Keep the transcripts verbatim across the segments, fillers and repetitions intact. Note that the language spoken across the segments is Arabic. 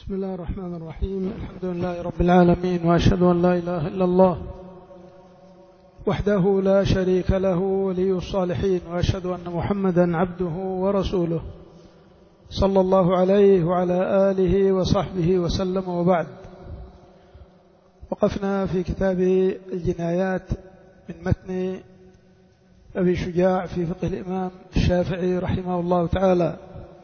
بسم الله الرحمن الرحيم. الحمد لله رب العالمين، وأشهد أن لا إله إلا الله وحده لا شريك له ولي الصالحين، وأشهد أن محمدا عبده ورسوله صلى الله عليه وعلى آله وصحبه وسلم. وبعد، وقفنا في كتاب الجنايات من متن أبي شجاع في فقه الإمام الشافعي رحمه الله تعالى،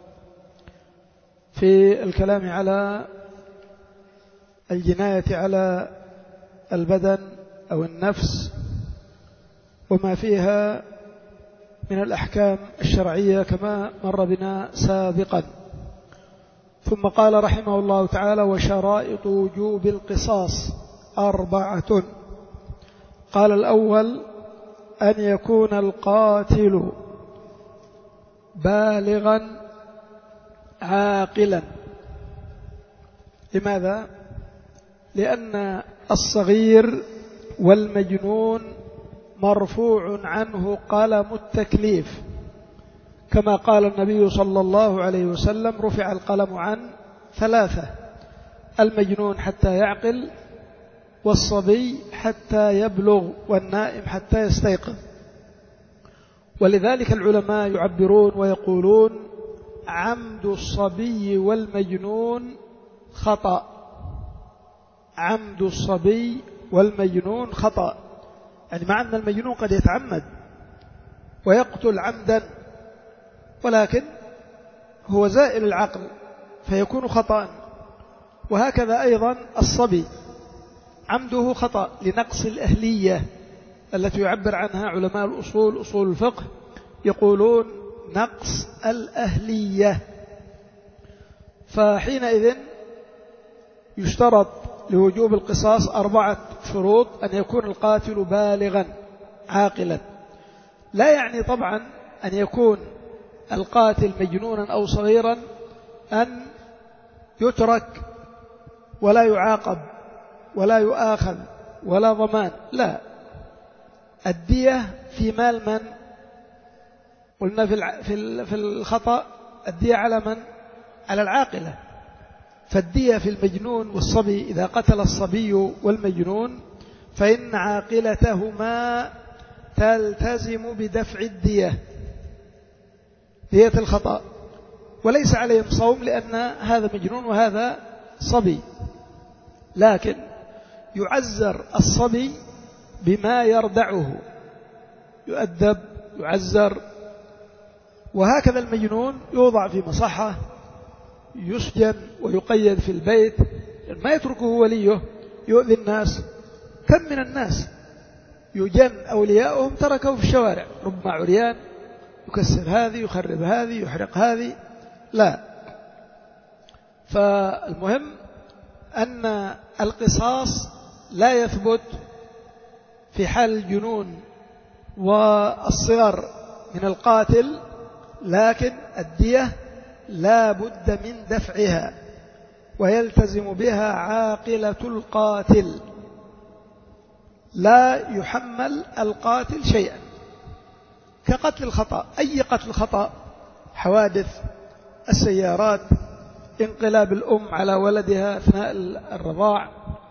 في الكلام على الجناية على البدن أو النفس وما فيها من الأحكام الشرعية كما مر بنا سابقا. ثم قال رحمه الله تعالى: وشرائط وجوب القصاص أربعة. قال: الأول أن يكون القاتل بالغا عاقلا. لماذا؟ لأن الصغير والمجنون مرفوع عنه قلم التكليف، كما قال النبي صلى الله عليه وسلم: رفع القلم عن ثلاثة: المجنون حتى يعقل، والصبي حتى يبلغ، والنائم حتى يستيقظ. ولذلك العلماء يعبرون ويقولون: عمد الصبي والمجنون خطأ. عمد الصبي والمجنون خطأ، يعني مع أن المجنون قد يتعمد ويقتل عمدا، ولكن هو زائل العقل فيكون خطأ. وهكذا أيضا الصبي عمده خطأ لنقص الأهلية التي يعبر عنها علماء الأصول أصول الفقه، يقولون نقص الأهلية. فحينئذ يشترط لوجوب القصاص أربعة شروط: أن يكون القاتل بالغا عاقلا. لا يعني طبعا أن يكون القاتل مجنونا أو صغيرا أن يترك ولا يعاقب ولا يؤاخذ ولا ضمان، لا. الدية في مال من؟ قلنا في في الخطأ الدية على من؟ على العاقلة. فالدية في المجنون والصبي، إذا قتل الصبي والمجنون فإن عاقلتهما تلتزم بدفع الدية، دية الخطأ، وليس عليهم صوم لأن هذا مجنون وهذا صبي. لكن يعزر الصبي بما يردعه، يؤدب يعزر. وهكذا المجنون يوضع في مصحة، يسجن ويقيد في البيت، ما يتركه وليه يؤذي الناس. كم من الناس يجن أولياؤهم تركوا في الشوارع، ربما عريان، يكسر هذه يخرب هذه يحرق هذه. لا. فالمهم أن القصاص لا يثبت في حال الجنون والصغر من القاتل، لكن الدية لا بد من دفعها، ويلتزم بها عاقلة القاتل. لا يحمل القاتل شيئا، كقتل الخطأ. أي قتل خطأ، حوادث السيارات، انقلاب الأم على ولدها أثناء الرضاع،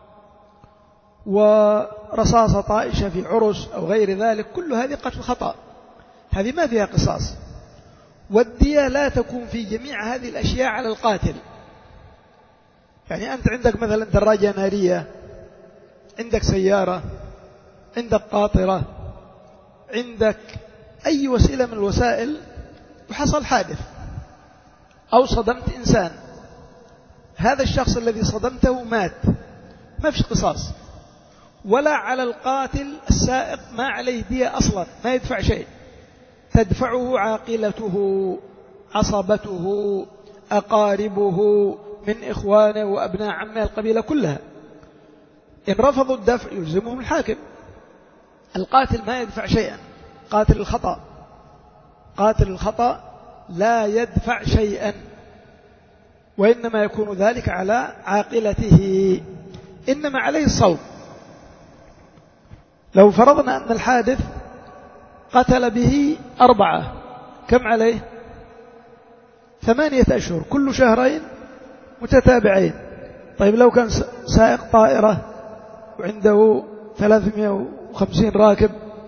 ورصاصة طائشة في عرس أو غير ذلك، كل هذه قتل خطأ، هذه ما فيها قصاص. والدية لا تكون في جميع هذه الأشياء على القاتل. يعني أنت عندك مثلا دراجة نارية، عندك سيارة، عندك قاطرة، عندك أي وسيلة من الوسائل، وحصل حادث أو صدمت إنسان، هذا الشخص الذي صدمته مات، ما فيش قصاص. ولا على القاتل السائق ما عليه دية أصلا، ما يدفع شيء، تدفعه عاقلته، عصبته، أقاربه من إخوانه وأبناء عمه، القبيلة كلها. إن رفضوا الدفع يلزمهم الحاكم. القاتل ما يدفع شيئا، قاتل الخطأ، قاتل الخطأ لا يدفع شيئا، وإنما يكون ذلك على عاقلته. إنما عليه الصوم. لو فرضنا أن الحادث قتل به أربعة، كم عليه؟ ثمانية أشهر، كل شهرين متتابعين. طيب لو كان سائق طائرة وعنده ثلاثمائة وخمسين راكب،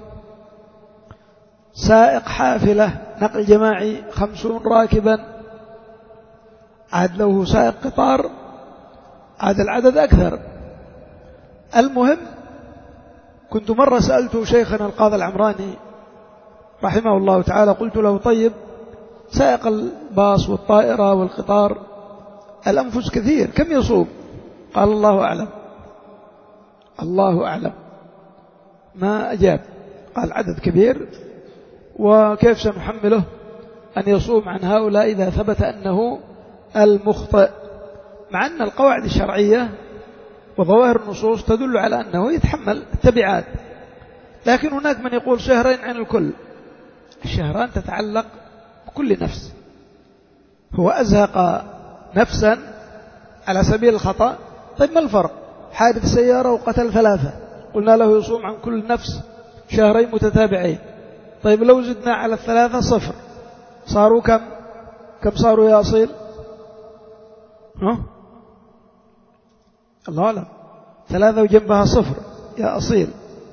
سائق حافلة نقل جماعي خمسون راكبا، عاد لو سائق قطار عاد العدد أكثر. المهم كنت مرة سألت شيخنا القاضي العمراني رحمه الله تعالى، قلت له طيب سائق الباص والطائرة والقطار الأنفس كثير كم يصوم؟ قال الله أعلم. الله أعلم، ما أجاب. قال عدد كبير، وكيف سنحمله أن يصوم عن هؤلاء إذا ثبت أنه المخطئ، مع أن القواعد الشرعية وظواهر النصوص تدل على أنه يتحمل التبعات. لكن هناك من يقول شهرين عن الكل. الشهران تتعلق بكل نفس. هو أزهق نفسا على سبيل الخطأ، طيب ما الفرق؟ حادث سيارة وقتل ثلاثة، قلنا له يصوم عن كل نفس شهرين متتابعين. طيب لو زدنا على الثلاثة صفر، صاروا كم؟ كم صاروا يا أصيل؟ ها؟ الله أعلم. ثلاثة وجنبها صفر يا أصيل.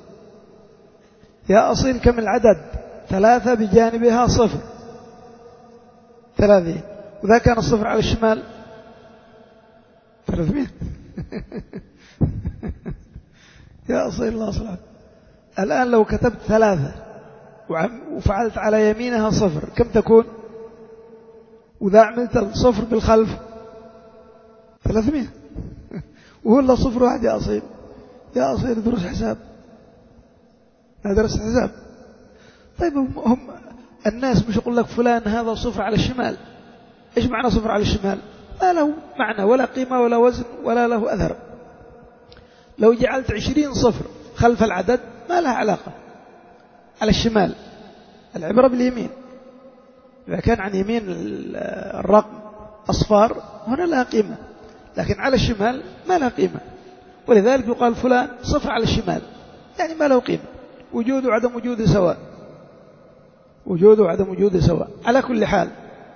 يا أصيل كم العدد؟ ثلاثة بجانبها صفر، ثلاثين. وإذا كان الصفر على الشمال ثلاثمائة. يا أصيل الله صلاة. الآن لو كتبت ثلاثة وفعلت على يمينها صفر كم تكون؟ وإذا عملت الصفر بالخلف ثلاثمائة. ولا صفر واحد يا أصيل. يا أصيل درس حساب، لا درس حساب. طيب هم الناس مش يقول لك فلان هذا صفر على الشمال. إيش معنى صفر على الشمال؟ ما له معنى ولا قيمة ولا وزن ولا له أثر. لو جعلت عشرين صفر خلف العدد ما لها علاقة. على الشمال العبرة باليمين. إذا كان عن يمين الرقم أصفار هنا لها قيمة، لكن على الشمال ما لها قيمة. ولذلك يقال فلان صفر على الشمال، يعني ما له قيمة. وجود وعدم وجود سواء، وجود وعدم وجود سواء. على كل حال،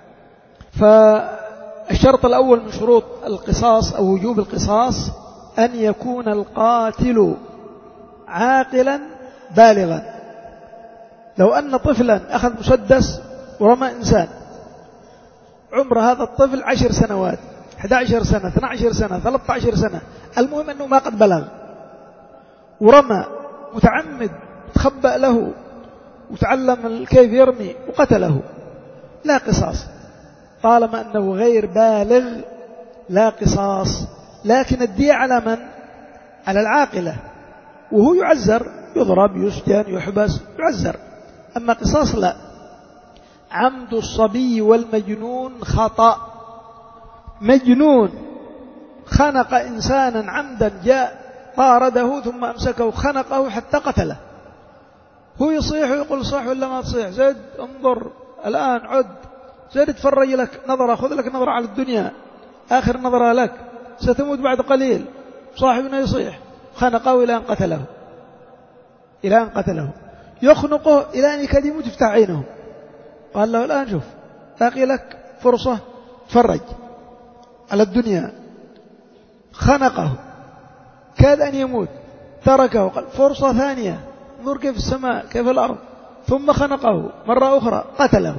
فالشرط الأول من شروط القصاص أو وجوب القصاص أن يكون القاتل عاقلا بالغا. لو أن طفلا أخذ مسدس ورمى إنسان، عمر هذا الطفل عشر سنوات، أحد عشر سنة، اثنتا عشرة سنة، ثلاثة عشر سنة، المهم أنه ما قد بلغ، ورمى متعمد تخبأ له وتعلم كيف يرمي وقتله، لا قصاص. طالما أنه غير بالغ لا قصاص. لكن الدية على من؟ على العاقلة، وهو يعزر، يضرب، يسجن، يحبس، يعزر. أما قصاص لا. عمد الصبي والمجنون خطأ. مجنون خنق إنسانا عمدا، جاء طارده ثم أمسكه خنقه حتى قتله، هو يصيح ويقول صح ولا ما تصيح؟ زيد انظر الآن، عد زيد تفرج لك نظرة، خذ لك نظرة على الدنيا، آخر نظرة لك، ستموت بعد قليل. صاحبنا يصيح، خنقه إلى أن قتله، إلى أن قتله، يخنقه إلى أن يكاد يموت يفتح عينه. قال له الآن شوف، باقي لك فرصة تفرج على الدنيا. خنقه كاد أن يموت، تركه، قال فرصة ثانية، انظر كيف السماء كيف الأرض، ثم خنقه مرة أخرى قتله.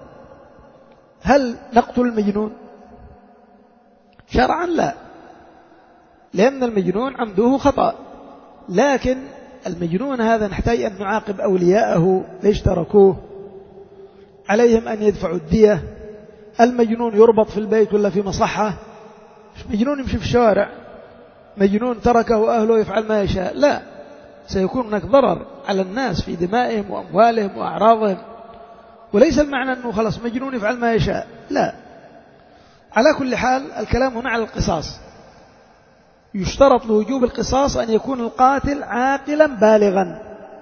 هل نقتل المجنون؟ شرعا لا، لأن المجنون عمده خطأ. لكن المجنون هذا نحتاج أن نعاقب أولياءه ليش تركوه، عليهم أن يدفعوا الدية. المجنون يربط في البيت ولا في مصحة؟ مش مجنون يمشي في الشوارع، مجنون تركه أهله يفعل ما يشاء، لا، سيكون هناك ضرر على الناس في دمائهم وأموالهم وأعراضهم. وليس المعنى أنه خلاص مجنون يفعل ما يشاء، لا. على كل حال الكلام هنا على القصاص. يشترط لوجوب القصاص أن يكون القاتل عاقلا بالغا،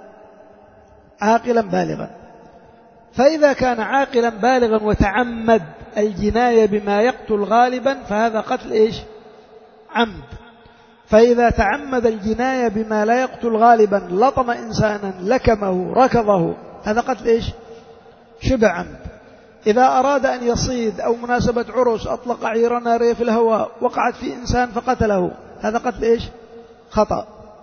عاقلا بالغا. فإذا كان عاقلا بالغا وتعمد الجناية بما يقتل غالبا فهذا قتل إيش؟ عمد. فإذا تعمد الجناية بما لا يقتل غالبا، لطم إنسانا، لكمه، ركضه، هذا قتل إيش؟ شبه عمد. إذا أراد أن يصيد أو مناسبة عرس أطلق عيرا نارية في الهواء وقعت في إنسان فقتله، هذا قتل إيش؟ خطأ.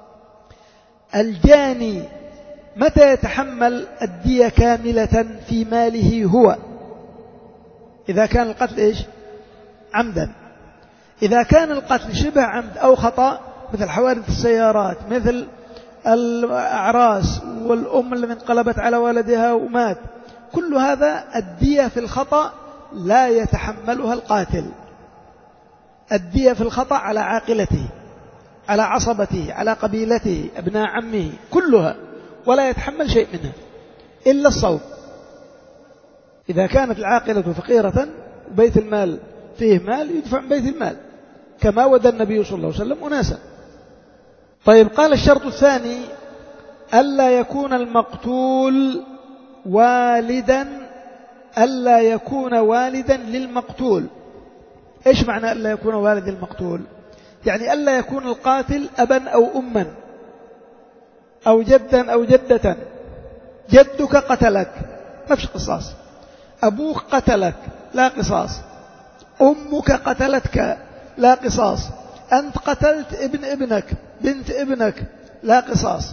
الجاني متى يتحمل الدية كاملة في ماله هو؟ إذا كان القتل إيش؟ عمدا. إذا كان القتل شبه عمد أو خطأ مثل حوادث السيارات، مثل الأعراس والأم اللي انقلبت على ولدها ومات، كل هذا الدية في الخطأ لا يتحملها القاتل. الدية في الخطأ على عاقلته، على عصبته، على قبيلته، أبناء عمه، كلها، ولا يتحمل شيء منها إلا الصوت. إذا كانت العاقلة فقيرة وبيت المال فيه مال يدفع من بيت المال، كما ودى النبي صلى الله عليه وسلم أناسا. طيب، قال الشرط الثاني ألا يكون المقتول والدا، ألا يكون والدا للمقتول. إيش معنى ألا يكون والد للمقتول؟ يعني ألا يكون القاتل أبا أو أما أو جدا أو جدة. جدك قتلك ما فيش قصاص، أبوك قتلك لا قصاص، أمك قتلتك لا قصاص، أنت قتلت ابن ابنك بنت ابنك لا قصاص.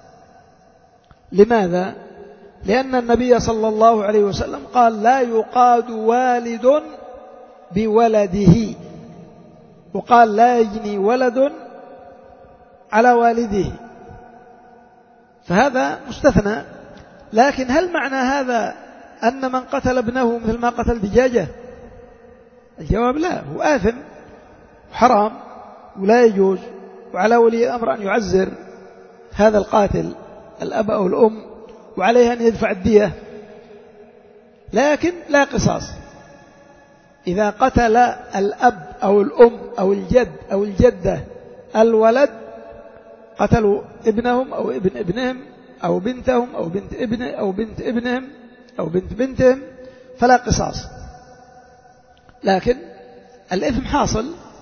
لماذا؟ لأن النبي صلى الله عليه وسلم قال لا يقاد والد بولده، وقال لا يجني ولد على والده، فهذا مستثنى. لكن هل معنى هذا أن من قتل ابنه مثل ما قتل دجاجة؟ الجواب لا، هو آثم وحرام ولا يجوز، وعلى ولي الأمر أن يعزر هذا القاتل الأب أو الأم، وعليه أن يدفع الدية، لكن لا قصاص. إذا قتل الأب أو الأم أو الجد أو الجدة الولد، قتلوا ابنهم أو ابن ابنهم أو بنتهم أو بنت ابن أو بنت ابنهم أو بنت بنتهم، فلا قصاص. لكن الإثم حاصل،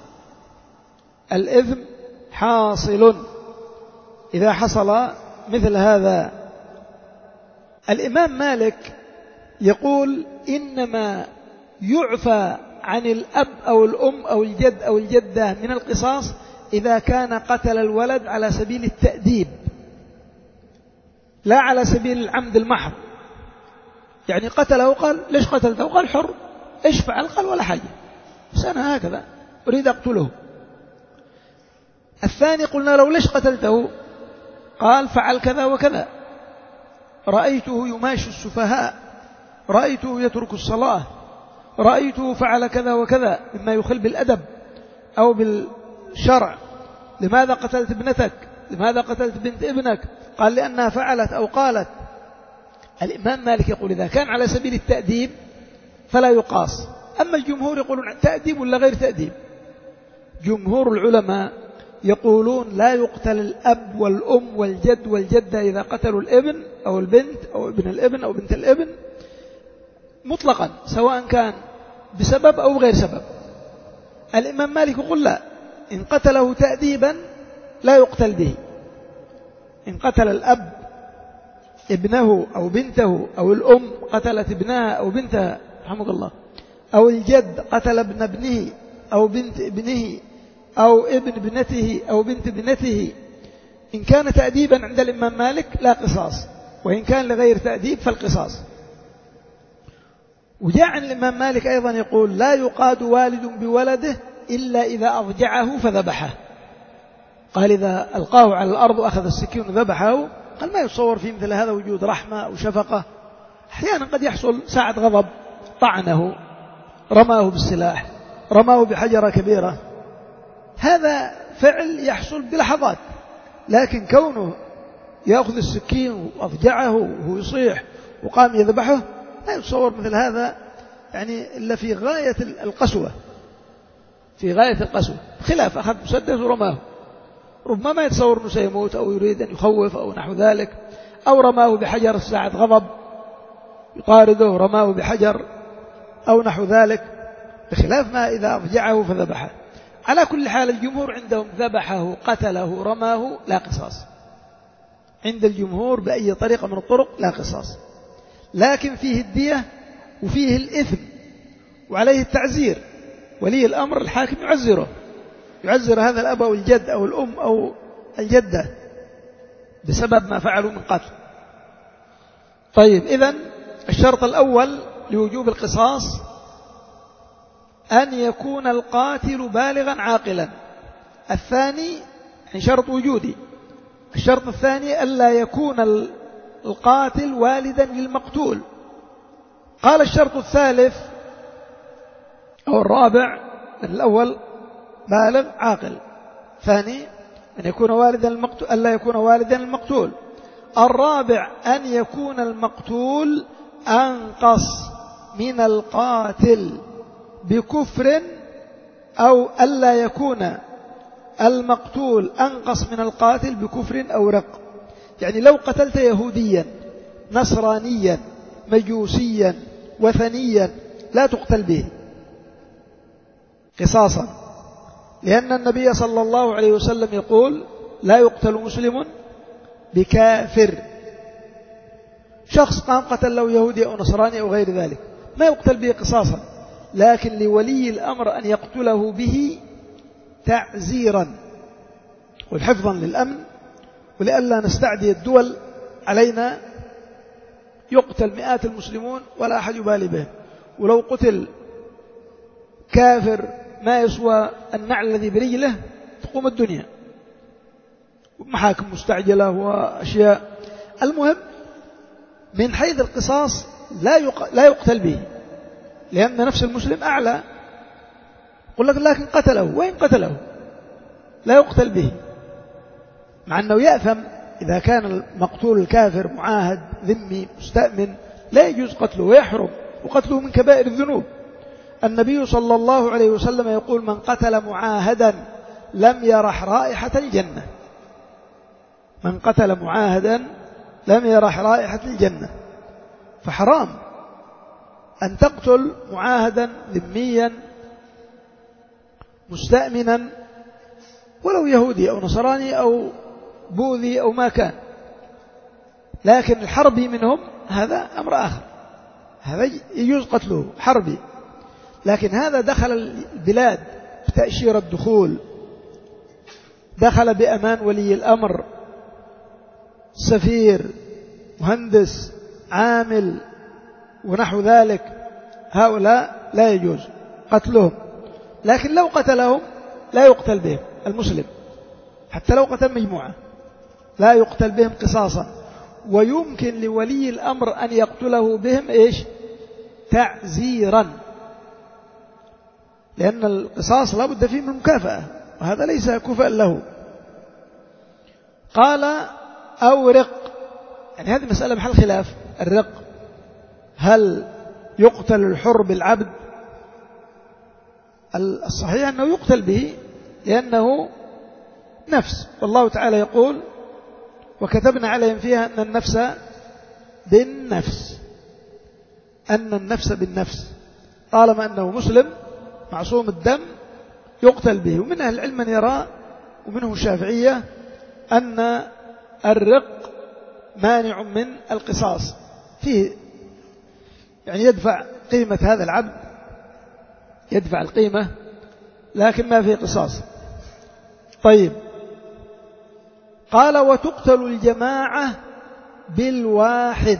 الإثم حاصل إذا حصل مثل هذا. الإمام مالك يقول إنما يعفى عن الأب أو الأم أو الجد أو الجدة من القصاص إذا كان قتل الولد على سبيل التأديب، لا على سبيل العمد المحض. يعني قتله، قال ليش قتلته؟ قال حر، إيش فعل؟ قال ولا حاجة، بس أنا هكذا أريد أقتله. الثاني قلنا له ليش قتلته؟ قال فعل كذا وكذا، رأيته يماشي السفهاء، رأيته يترك الصلاة، رأيته فعل كذا وكذا مما يخل بالأدب أو بالشرع. لماذا قتلت ابنتك؟ لماذا قتلت بنت ابنك؟ قال لأنها فعلت أو قالت. الإمام مالك يقول إذا كان على سبيل التأديب فلا يقاس. أما الجمهور يقولون تأديب ولا غير تأديب. جمهور العلماء يقولون لا يقتل الأب والأم والجد والجدة إذا قتلوا الابن أو البنت أو ابن الابن أو بنت الابن مطلقا، سواء كان بسبب أو غير سبب. الإمام مالك يقول لا، إن قتله تأديبا لا يقتل به. إن قتل الأب ابنه أو بنته أو الأم قتلت ابنها أو بنتها رحمه الله، أو الجد قتل ابن ابنه أو بنت ابنه أو ابن ابنته أو بنت ابنته، إن كان تأديبا عند الإمام مالك لا قصاص، وإن كان لغير تأديب فالقصاص. وجاء عن الإمام مالك أيضا يقول لا يقاد والد بولده إلا إذا أضجعه فذبحه. قال إذا ألقاه على الأرض وأخذ السكين وذبحه، قال ما يتصور في مثل هذا وجود رحمة أو شفقة. أحيانا قد يحصل ساعة غضب، طعنه، رماه بالسلاح، رماه بحجرة كبيرة، هذا فعل يحصل بلحظات. لكن كونه يأخذ السكين وأضجعه وهو يصيح وقام يذبحه، لا يتصور مثل هذا يعني إلا في غاية القسوة، في غاية القسوة، خلاف أخذ مسدس ورماه، ربما ما يتصور أنه سيموت أو يريد أن يخوف أو نحو ذلك، أو رماه بحجر ساعة غضب يطارده، رماه بحجر أو نحو ذلك، بخلاف ما إذا أضجعه فذبحه. على كل حال الجمهور عندهم ذبحه، قتله، رماه لا قصاص. عند الجمهور بأي طريقة من الطرق لا قصاص، لكن فيه الدية وفيه الإثم وعليه التعزير. ولي الأمر الحاكم يعزره، يعزر هذا الأب أو الجد أو الأم أو الجدة بسبب ما فعلوا من قتل. طيب، إذن الشرط الأول لوجوب القصاص أن يكون القاتل بالغا عاقلا. الثاني يعني شرط وجودي. الشرط الثاني ألا يكون القاتل والدا للمقتول. قال الشرط الثالث أو الرابع، الأول بالغ عاقل، ثاني أن يكون والدا للمقتول، ألا يكون والدا للمقتول. الرابع أن يكون المقتول أنقص من القاتل بكفر، أو ألا يكون المقتول أنقص من القاتل بكفر أو رق. يعني لو قتلت يهوديا نصرانيا مجوسيا وثنيا لا تقتل به قصاصا، لأن النبي صلى الله عليه وسلم يقول لا يقتل مسلم بكافر. شخص قام قتل له يهودي أو نصراني أو غير ذلك ما يقتل به قصاصا، لكن لولي الأمر أن يقتله به تعزيرا والحفظا للأمن، ولئلا نستعدي الدول علينا يقتل مئات المسلمون ولا أحد يبالي به. ولو قتل كافر ما يسوى النعل الذي برجله تقوم الدنيا، محاكم مستعجلة وأشياء. المهم من حيث القصاص لا يقتل به، لأن نفس المسلم أعلى. قل لك لكن قتله، وين قتله؟ لا يقتل به، مع أنه يأثم إذا كان المقتول الكافر معاهد ذمي مستأمن لا يجوز قتله ويحرم، وقتله من كبائر الذنوب. النبي صلى الله عليه وسلم يقول من قتل معاهدا لم يرح رائحة الجنة. من قتل معاهدا لم يرح رائحة الجنة. فحرام أن تقتل معاهدا ذميا مستأمنا ولو يهودي أو نصراني أو بوذي أو ما كان. لكن الحربي منهم هذا أمر آخر، هذا يجوز قتله حربي. لكن هذا دخل البلاد بتأشيرة الدخول، دخل بأمان ولي الأمر، سفير، مهندس، عامل ونحو ذلك، هؤلاء لا يجوز قتلهم. لكن لو قتلهم لا يقتل بهم المسلم، حتى لو قتل مجموعة لا يقتل بهم قصاصا. ويمكن لولي الأمر أن يقتله بهم إيش؟ تعزيرا، لأن القصاص لا بد فيه من المكافأة، وهذا ليس كفءا له. قال أو رق، يعني هذه مسألة محل خلاف. الرق هل يقتل الحر بالعبد؟ الصحيح أنه يقتل به لأنه نفس، والله تعالى يقول وكتبنا عليهم فيها أن النفس بالنفس، أن النفس بالنفس، طالما أنه مسلم معصوم الدم يقتل به. ومن أهل العلم من يرى، ومنه الشافعية، أن الرق مانع من القصاص فيه، يعني يدفع قيمة هذا العبد، يدفع القيمة لكن ما فيه قصاص. طيب، قال وتقتل الجماعة بالواحد،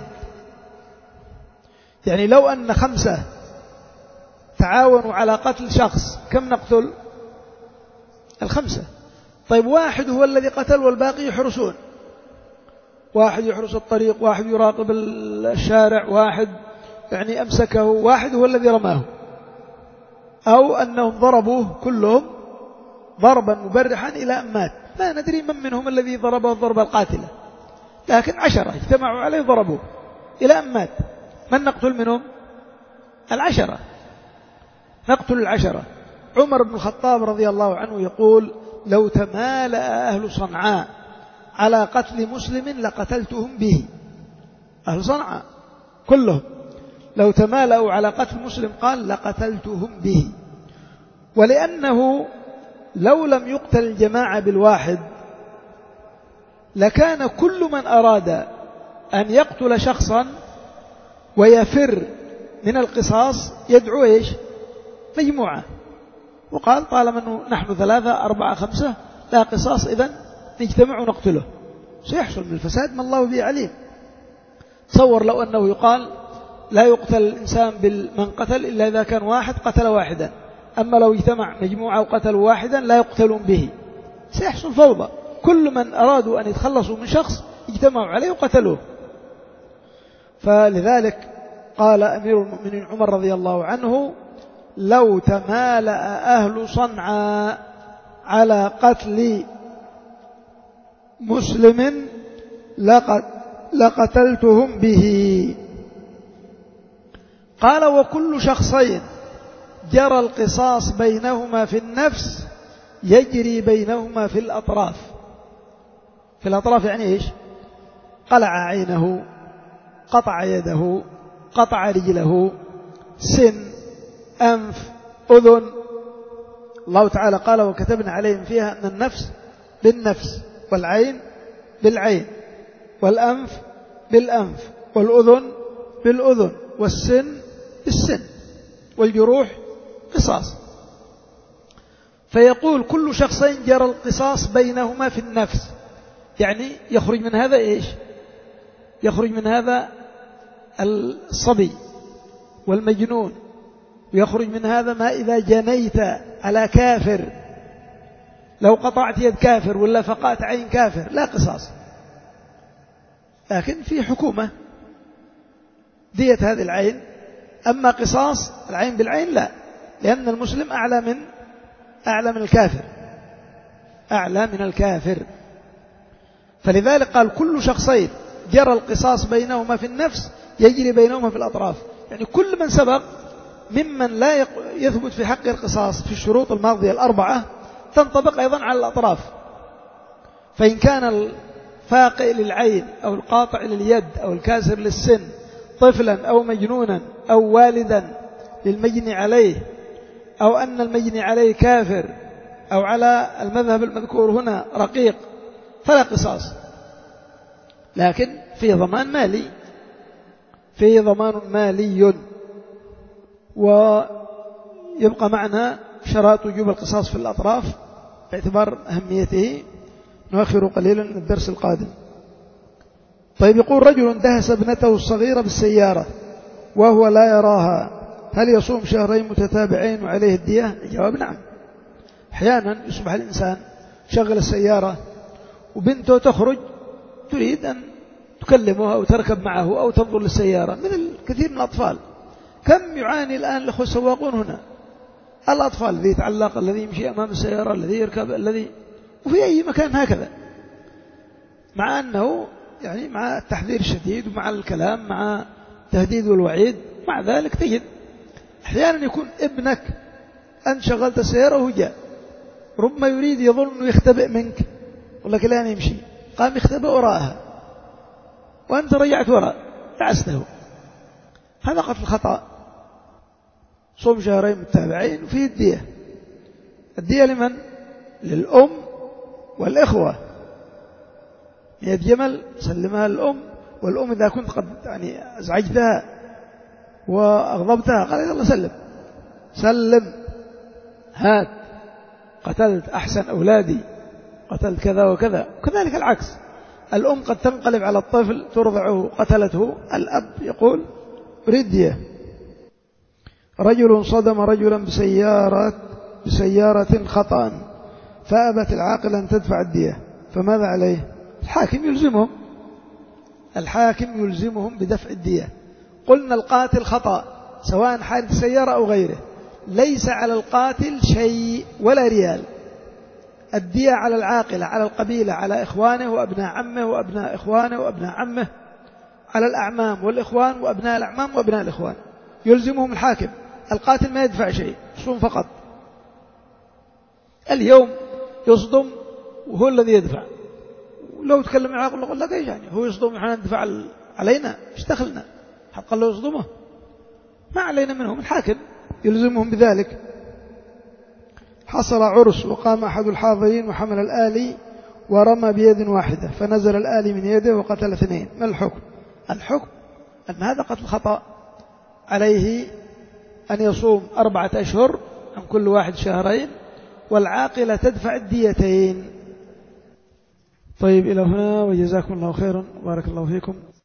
يعني لو أن خمسة تعاونوا على قتل شخص كم نقتل؟ الخمسة. طيب، واحد هو الذي قتل والباقي يحرسون، واحد يحرس الطريق، واحد يراقب الشارع، واحد يعني أمسكه، واحد هو الذي رماه، أو أنهم ضربوه كلهم ضربا مبرحا إلى أن مات، ما ندري من منهم الذي ضربه الضربة القاتلة، لكن عشرة اجتمعوا عليه ضربوه إلى أن مات. من نقتل منهم؟ العشرة، نقتل العشرة. عمر بن الخطاب رضي الله عنه يقول لو تمالأ أهل صنعاء على قتل مسلم لقتلتهم به. أهل صنعاء كلهم لو تمالأوا على قتل مسلم قال لقتلتهم به. ولأنه لو لم يقتل الجماعة بالواحد لكان كل من أراد أن يقتل شخصا ويفر من القصاص يدعو إيش؟ مجموعة، وقال طالما أنه نحن ثلاثة أربعة خمسة لا قصاص، إذن نجتمع ونقتله، سيحصل من الفساد ما الله به عليم. تصور لو أنه يقال لا يقتل الإنسان بالمن قتل إلا إذا كان واحد قتل واحدا، أما لو اجتمع مجموعة وقتلوا واحدا لا يقتلون به، سيحصل فوضى. كل من أرادوا أن يتخلصوا من شخص اجتمعوا عليه وقتلوه. فلذلك قال أمير المؤمنين عمر رضي الله عنه: لو تمالأ أهل صنعاء على قتل مسلم لقتلتهم به. قال: وكل شخصين جرى القصاص بينهما في النفس يجري بينهما في الأطراف. في الأطراف يعني إيش؟ قلع عينه، قطع يده، قطع رجله، سن، أنف، أذن. الله تعالى قال: وكتبنا عليهم فيها أن النفس بالنفس، والعين بالعين، والأنف بالأنف، والأذن بالأذن، والسن بالسن، والجروح قصاص. فيقول: كل شخصين جرى القصاص بينهما في النفس، يعني يخرج من هذا إيش؟ يخرج من هذا الصبي والمجنون، ويخرج من هذا ما إذا جنيت على كافر، لو قطعت يد كافر ولا فقعت عين كافر لا قصاص، لكن في حكومة دية هذه العين. أما قصاص العين بالعين لا، لأن المسلم أعلى من أعلى من الكافر، أعلى من الكافر. فلذلك قال: كل شخصين جرى القصاص بينهما في النفس يجري بينهما في الأطراف، يعني كل من سبق ممن لا يثبت في حق القصاص في الشروط الماضية الأربعة تنطبق أيضا على الأطراف. فإن كان الفاقئ للعين أو القاطع لليد أو الكاسر للسن طفلا أو مجنونا أو والدا للمجني عليه، أو أن المجني عليه كافر، أو على المذهب المذكور هنا رقيق، فلا قصاص، لكن في ضمان مالي، في ضمان مالي. ويبقى معنا شرائط وجوب القصاص في الأطراف باعتبار أهميته، نؤخر قليلا من الدرس القادم. طيب، يقول: رجل دهس ابنته الصغيرة بالسيارة وهو لا يراها، هل يصوم شهرين متتابعين وعليه الدية؟ الجواب: نعم. أحيانا يصبح الإنسان شغل السيارة وبنته تخرج تريد أن تكلمها أو تركب معه أو تنظر للسيارة، من الكثير من الأطفال. كم يعاني الآن الأخوة السواقون هنا، الأطفال الذي يتعلق، الذي يمشي أمام السيارة، الذي يركب، الذي وفي أي مكان هكذا، مع أنه يعني مع التحذير الشديد ومع الكلام مع التهديد والوعيد، مع ذلك تجد أحيانا يكون ابنك أنت شغلت السيارة وهو جاء، ربما يريد يظن أنه يختبئ منك، ولكن لا يمشي، قام يختبئ وراءها وأنت رجعت وراء دعسته، هذا قتل خطأ. صوم شهرين متابعين وفيه الدية. الدية لمن؟ للأم والإخوة. مئة جمل سلمها للأم، والأم إذا كنت قد يعني أزعجتها وأغضبتها قال: يلا سلم سلم، هات، قتلت أحسن أولادي، قتلت كذا وكذا. وكذلك العكس، الأم قد تنقلب على الطفل ترضعه قتلته، الأب يقول: أريد دية. رجل صدم رجلا بسيارة بسيارة خطأ فأبت العاقل أن تدفع الدية، فماذا عليه؟ الحاكم يلزمهم الحاكم يلزمهم بدفع الدية. قلنا القاتل خطأ سواء حادث سيارة أو غيره، ليس على القاتل شيء ولا ريال. الدية على العاقلة، على القبيلة، على إخوانه وأبناء عمه وأبناء إخوانه وأبناء عمه، على الأعمام والإخوان وأبناء الأعمام وأبناء الإخوان، يلزمهم الحاكم. القاتل ما يدفع شيء، يصوم فقط. اليوم يصدم وهو الذي يدفع، ولو تكلم معه يقول لك إيش يعني، هو يصدم ونحن ندفع علينا، ايش دخلنا؟ حق الله يصدمه، ما علينا منهم، الحاكم يلزمهم بذلك. حصل عرس وقام أحد الحاضرين وحمل الآلي ورمى بيد واحدة، فنزل الآلي من يده وقتل اثنين، ما الحكم؟ الحكم أن هذا قتل خطأ، عليه أن يصوم أربعة أشهر عن كل واحد شهرين، والعاقلة تدفع الديتين. طيب إلى هنا، وجزاكم الله خيرا، بارك الله فيكم.